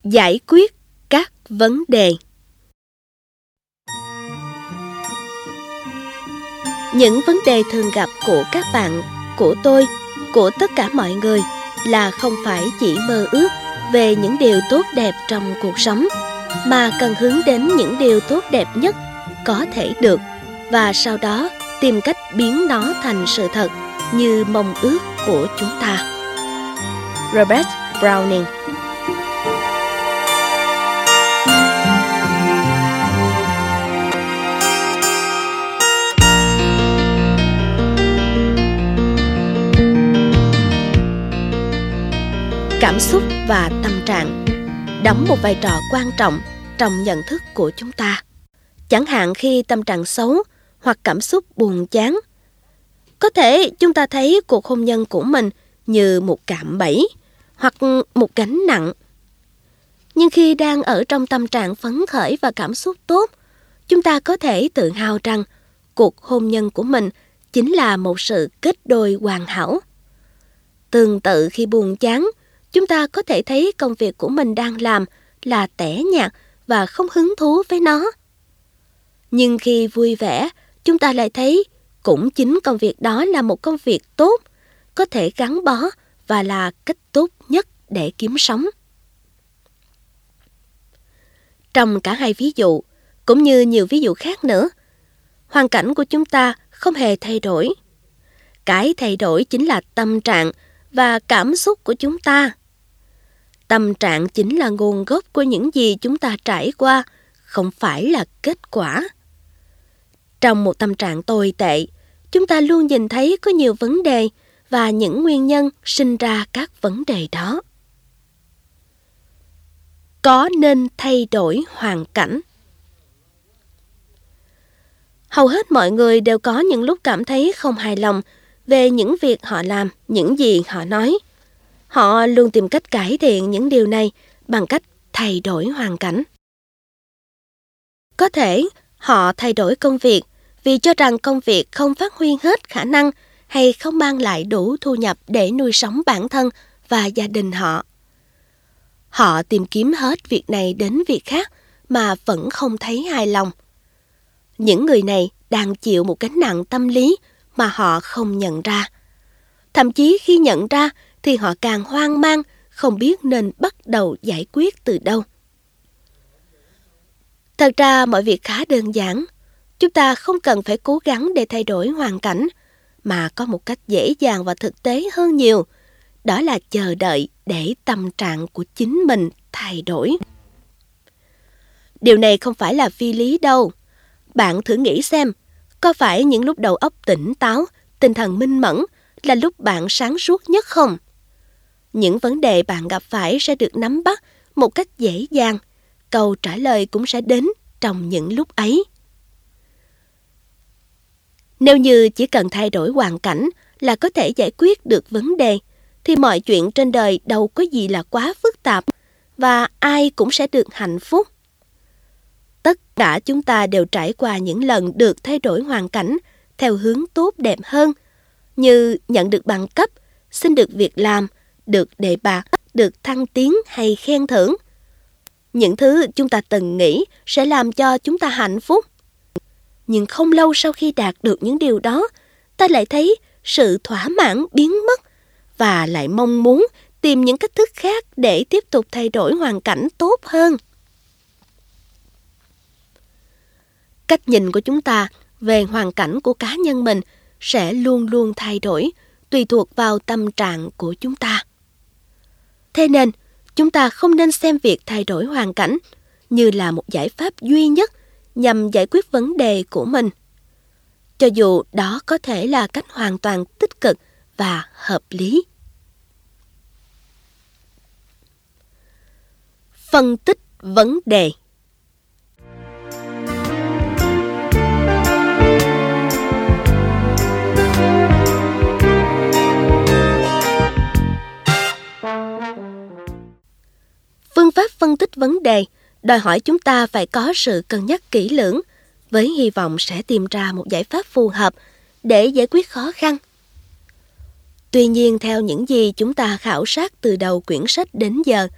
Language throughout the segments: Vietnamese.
Giải quyết các vấn đề. Những vấn đề thường gặp của các bạn, của tôi, của tất cả mọi người là không phải chỉ mơ ước về những điều tốt đẹp trong cuộc sống, mà cần hướng đến những điều tốt đẹp nhất có thể được và sau đó tìm cách biến nó thành sự thật như mong ước của chúng ta. Robert Browning. Cảm xúc và tâm trạng đóng một vai trò quan trọng trong nhận thức của chúng ta. Chẳng hạn khi tâm trạng xấu hoặc cảm xúc buồn chán, có thể chúng ta thấy cuộc hôn nhân của mình như một cạm bẫy hoặc một gánh nặng. Nhưng khi đang ở trong tâm trạng phấn khởi và cảm xúc tốt, chúng ta có thể tự hào rằng cuộc hôn nhân của mình chính là một sự kết đôi hoàn hảo. Tương tự khi buồn chán, chúng ta có thể thấy công việc của mình đang làm là tẻ nhạt và không hứng thú với nó. Nhưng khi vui vẻ, chúng ta lại thấy cũng chính công việc đó là một công việc tốt, có thể gắn bó và là cách tốt nhất để kiếm sống. Trong cả hai ví dụ, cũng như nhiều ví dụ khác nữa, hoàn cảnh của chúng ta không hề thay đổi. Cái thay đổi chính là tâm trạng và cảm xúc của chúng ta. Tâm trạng chính là nguồn gốc của những gì chúng ta trải qua, không phải là kết quả. Trong một tâm trạng tồi tệ, chúng ta luôn nhìn thấy có nhiều vấn đề và những nguyên nhân sinh ra các vấn đề đó. Có nên thay đổi hoàn cảnh? Hầu hết mọi người đều có những lúc cảm thấy không hài lòng về những việc họ làm, những gì họ nói. Họ luôn tìm cách cải thiện những điều này bằng cách thay đổi hoàn cảnh. Có thể họ thay đổi công việc vì cho rằng công việc không phát huy hết khả năng hay không mang lại đủ thu nhập để nuôi sống bản thân và gia đình họ. Họ tìm kiếm hết việc này đến việc khác mà vẫn không thấy hài lòng. Những người này đang chịu một gánh nặng tâm lý mà họ không nhận ra. Thậm chí khi nhận ra thì họ càng hoang mang, không biết nên bắt đầu giải quyết từ đâu. Thật ra mọi việc khá đơn giản. Chúng ta không cần phải cố gắng để thay đổi hoàn cảnh, mà có một cách dễ dàng và thực tế hơn nhiều. Đó là chờ đợi để tâm trạng của chính mình thay đổi. Điều này không phải là phi lý đâu. Bạn thử nghĩ xem, có phải những lúc đầu óc tỉnh táo, tinh thần minh mẫn là lúc bạn sáng suốt nhất không? Những vấn đề bạn gặp phải sẽ được nắm bắt một cách dễ dàng. Câu trả lời cũng sẽ đến trong những lúc ấy. Nếu như chỉ cần thay đổi hoàn cảnh là có thể giải quyết được vấn đề, thì mọi chuyện trên đời đâu có gì là quá phức tạp và ai cũng sẽ được hạnh phúc. Tất cả chúng ta đều trải qua những lần được thay đổi hoàn cảnh theo hướng tốt đẹp hơn, như nhận được bằng cấp, xin được việc làm, được đề bạt, được thăng tiến hay khen thưởng. Những thứ chúng ta từng nghĩ sẽ làm cho chúng ta hạnh phúc. Nhưng không lâu sau khi đạt được những điều đó, ta lại thấy sự thỏa mãn biến mất và lại mong muốn tìm những cách thức khác để tiếp tục thay đổi hoàn cảnh tốt hơn. Cách nhìn của chúng ta về hoàn cảnh của cá nhân mình sẽ luôn luôn thay đổi, tùy thuộc vào tâm trạng của chúng ta. Thế nên, chúng ta không nên xem việc thay đổi hoàn cảnh như là một giải pháp duy nhất nhằm giải quyết vấn đề của mình, cho dù đó có thể là cách hoàn toàn tích cực và hợp lý. Phân tích vấn đề. Phương pháp phân tích vấn đề đòi hỏi chúng ta phải có sự cân nhắc kỹ lưỡng, với hy vọng sẽ tìm ra một giải pháp phù hợp để giải quyết khó khăn. Tuy nhiên, theo những gì chúng ta khảo sát từ đầu quyển sách đến giờ,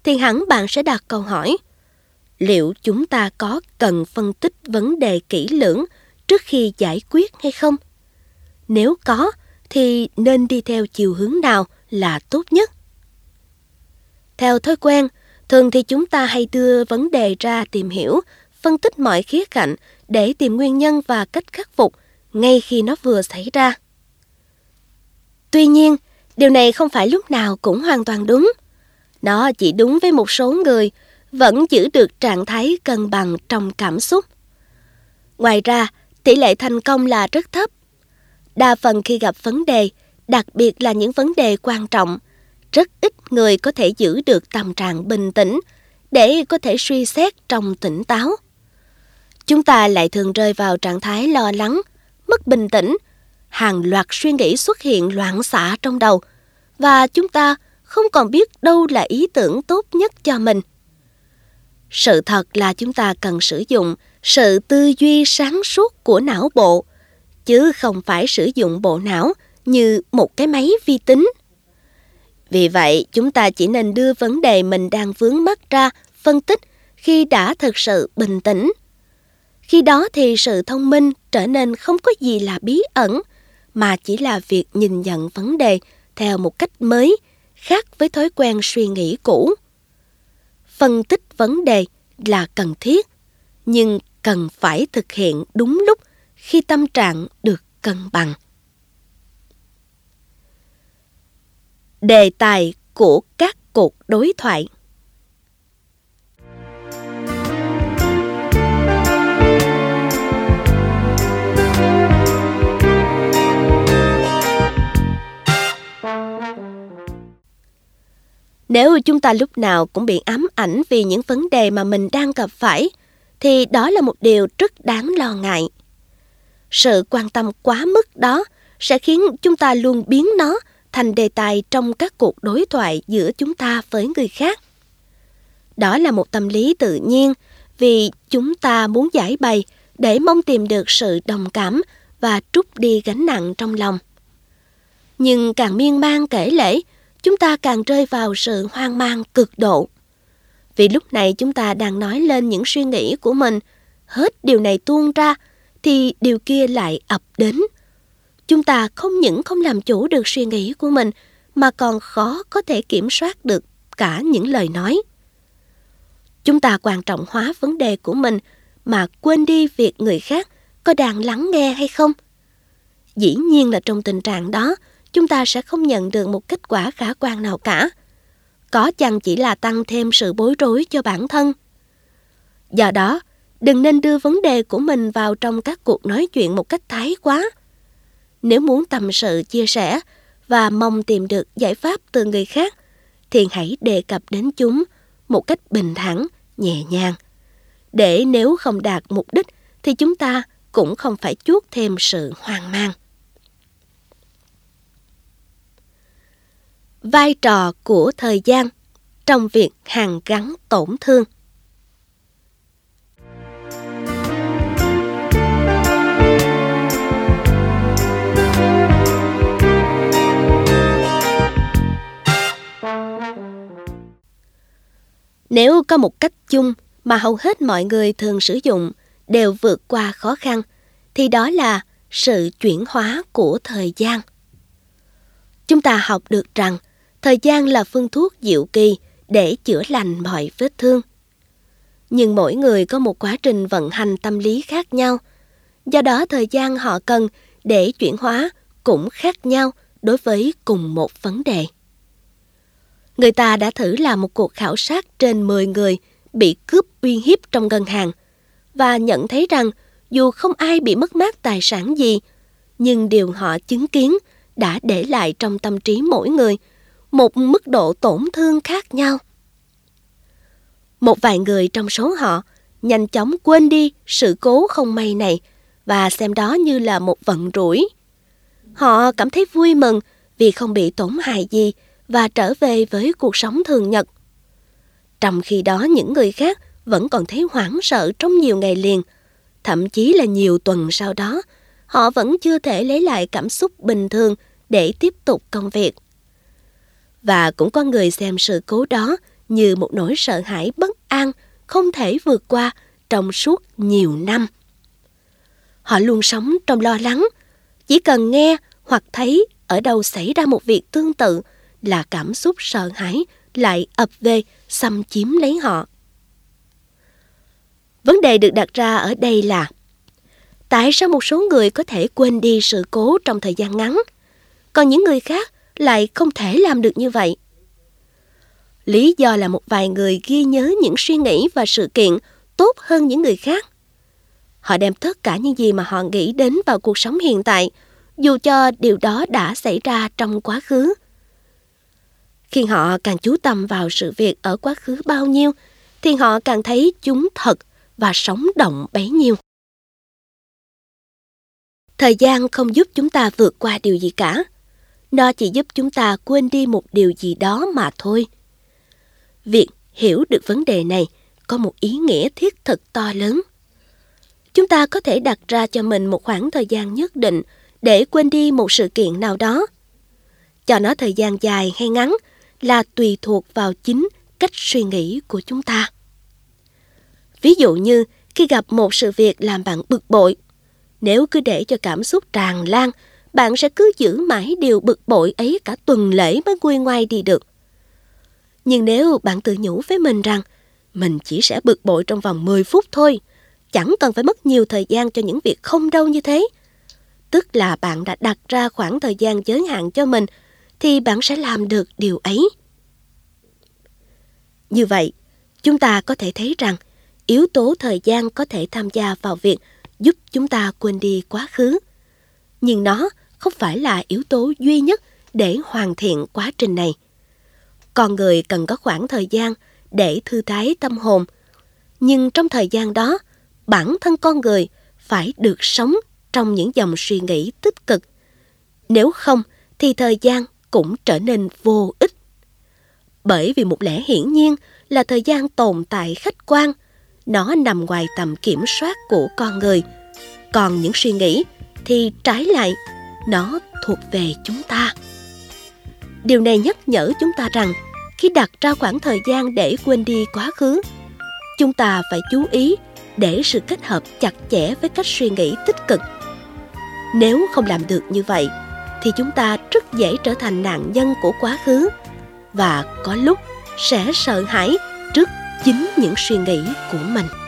thì hẳn bạn sẽ đặt câu hỏi: liệu chúng ta có cần phân tích vấn đề kỹ lưỡng trước khi giải quyết hay không? Nếu có, thì nên đi theo chiều hướng nào là tốt nhất? Theo thói quen, thường thì chúng ta hay đưa vấn đề ra tìm hiểu, phân tích mọi khía cạnh để tìm nguyên nhân và cách khắc phục ngay khi nó vừa xảy ra. Tuy nhiên, điều này không phải lúc nào cũng hoàn toàn đúng. Nó chỉ đúng với một số người vẫn giữ được trạng thái cân bằng trong cảm xúc. Ngoài ra, tỷ lệ thành công là rất thấp. Đa phần khi gặp vấn đề, đặc biệt là những vấn đề quan trọng, rất ít người có thể giữ được tâm trạng bình tĩnh để có thể suy xét trong tỉnh táo. Chúng ta lại thường rơi vào trạng thái lo lắng, mất bình tĩnh, hàng loạt suy nghĩ xuất hiện loạn xạ trong đầu, và chúng ta không còn biết đâu là ý tưởng tốt nhất cho mình. Sự thật là chúng ta cần sử dụng sự tư duy sáng suốt của não bộ, chứ không phải sử dụng bộ não như một cái máy vi tính. Vì vậy, chúng ta chỉ nên đưa vấn đề mình đang vướng mắc ra phân tích khi đã thực sự bình tĩnh. Khi đó thì sự thông minh trở nên không có gì là bí ẩn, mà chỉ là việc nhìn nhận vấn đề theo một cách mới, khác với thói quen suy nghĩ cũ. Phân tích vấn đề là cần thiết, nhưng cần phải thực hiện đúng lúc khi tâm trạng được cân bằng. Đề tài của các cuộc đối thoại. Nếu chúng ta lúc nào cũng bị ám ảnh vì những vấn đề mà mình đang gặp phải, thì đó là một điều rất đáng lo ngại. Sự quan tâm quá mức đó sẽ khiến chúng ta luôn biến nó thành đề tài trong các cuộc đối thoại giữa chúng ta với người khác. Đó là một tâm lý tự nhiên, vì chúng ta muốn giải bày để mong tìm được sự đồng cảm và trút đi gánh nặng trong lòng. Nhưng càng miên man kể lể, chúng ta càng rơi vào sự hoang mang cực độ. Vì lúc này chúng ta đang nói lên những suy nghĩ của mình, hết điều này tuôn ra thì điều kia lại ập đến. Chúng ta không những không làm chủ được suy nghĩ của mình, mà còn khó có thể kiểm soát được cả những lời nói. Chúng ta quan trọng hóa vấn đề của mình mà quên đi việc người khác có đang lắng nghe hay không. Dĩ nhiên là trong tình trạng đó, chúng ta sẽ không nhận được một kết quả khả quan nào cả. Có chăng chỉ là tăng thêm sự bối rối cho bản thân. Do đó, đừng nên đưa vấn đề của mình vào trong các cuộc nói chuyện một cách thái quá. Nếu muốn tâm sự chia sẻ và mong tìm được giải pháp từ người khác, thì hãy đề cập đến chúng một cách bình thản, nhẹ nhàng. Để nếu không đạt mục đích thì chúng ta cũng không phải chuốc thêm sự hoang mang. Vai trò của thời gian trong việc hàn gắn tổn thương. Nếu có một cách chung mà hầu hết mọi người thường sử dụng đều vượt qua khó khăn, thì đó là sự chuyển hóa của thời gian. Chúng ta học được rằng thời gian là phương thuốc diệu kỳ để chữa lành mọi vết thương. Nhưng mỗi người có một quá trình vận hành tâm lý khác nhau, do đó thời gian họ cần để chuyển hóa cũng khác nhau đối với cùng một vấn đề. Người ta đã thử làm một cuộc khảo sát trên 10 người bị cướp uy hiếp trong ngân hàng và nhận thấy rằng dù không ai bị mất mát tài sản gì, nhưng điều họ chứng kiến đã để lại trong tâm trí mỗi người một mức độ tổn thương khác nhau. Một vài người trong số họ nhanh chóng quên đi sự cố không may này và xem đó như là một vận rủi. Họ cảm thấy vui mừng vì không bị tổn hại gì và trở về với cuộc sống thường nhật. Trong khi đó những người khác vẫn còn thấy hoảng sợ trong nhiều ngày liền, thậm chí là nhiều tuần sau đó, họ vẫn chưa thể lấy lại cảm xúc bình thường để tiếp tục công việc. Và cũng có người xem sự cố đó như một nỗi sợ hãi bất an không thể vượt qua trong suốt nhiều năm. Họ luôn sống trong lo lắng, chỉ cần nghe hoặc thấy ở đâu xảy ra một việc tương tự là cảm xúc sợ hãi lại ập về xâm chiếm lấy họ. Vấn đề được đặt ra ở đây là tại sao một số người có thể quên đi sự cố trong thời gian ngắn, còn những người khác lại không thể làm được như vậy? Lý do là một vài người ghi nhớ những suy nghĩ và sự kiện tốt hơn những người khác. Họ đem tất cả những gì mà họ nghĩ đến vào cuộc sống hiện tại, dù cho điều đó đã xảy ra trong quá khứ. Khi họ càng chú tâm vào sự việc ở quá khứ bao nhiêu, thì họ càng thấy chúng thật và sống động bấy nhiêu. Thời gian không giúp chúng ta vượt qua điều gì cả. Nó chỉ giúp chúng ta quên đi một điều gì đó mà thôi. Việc hiểu được vấn đề này có một ý nghĩa thiết thực to lớn. Chúng ta có thể đặt ra cho mình một khoảng thời gian nhất định để quên đi một sự kiện nào đó. Cho nó thời gian dài hay ngắn là tùy thuộc vào chính cách suy nghĩ của chúng ta. Ví dụ như khi gặp một sự việc làm bạn bực bội, nếu cứ để cho cảm xúc tràn lan, bạn sẽ cứ giữ mãi điều bực bội ấy cả tuần lễ mới nguôi ngoai đi được. Nhưng nếu bạn tự nhủ với mình rằng mình chỉ sẽ bực bội trong vòng 10 phút thôi, chẳng cần phải mất nhiều thời gian cho những việc không đâu như thế, tức là bạn đã đặt ra khoảng thời gian giới hạn cho mình, thì bạn sẽ làm được điều ấy. Như vậy, chúng ta có thể thấy rằng yếu tố thời gian có thể tham gia vào việc giúp chúng ta quên đi quá khứ. Nhưng nó không phải là yếu tố duy nhất để hoàn thiện quá trình này. Con người cần có khoảng thời gian để thư thái tâm hồn. Nhưng trong thời gian đó, bản thân con người phải được sống trong những dòng suy nghĩ tích cực. Nếu không, thì thời gian cũng trở nên vô ích. Bởi vì một lẽ hiển nhiên là thời gian tồn tại khách quan, nó nằm ngoài tầm kiểm soát của con người. Còn những suy nghĩ thì trái lại, nó thuộc về chúng ta. Điều này nhắc nhở chúng ta rằng khi đặt ra khoảng thời gian để quên đi quá khứ, chúng ta phải chú ý để sự kết hợp chặt chẽ với cách suy nghĩ tích cực. Nếu không làm được như vậy, thì chúng ta rất dễ trở thành nạn nhân của quá khứ và có lúc sẽ sợ hãi trước chính những suy nghĩ của mình.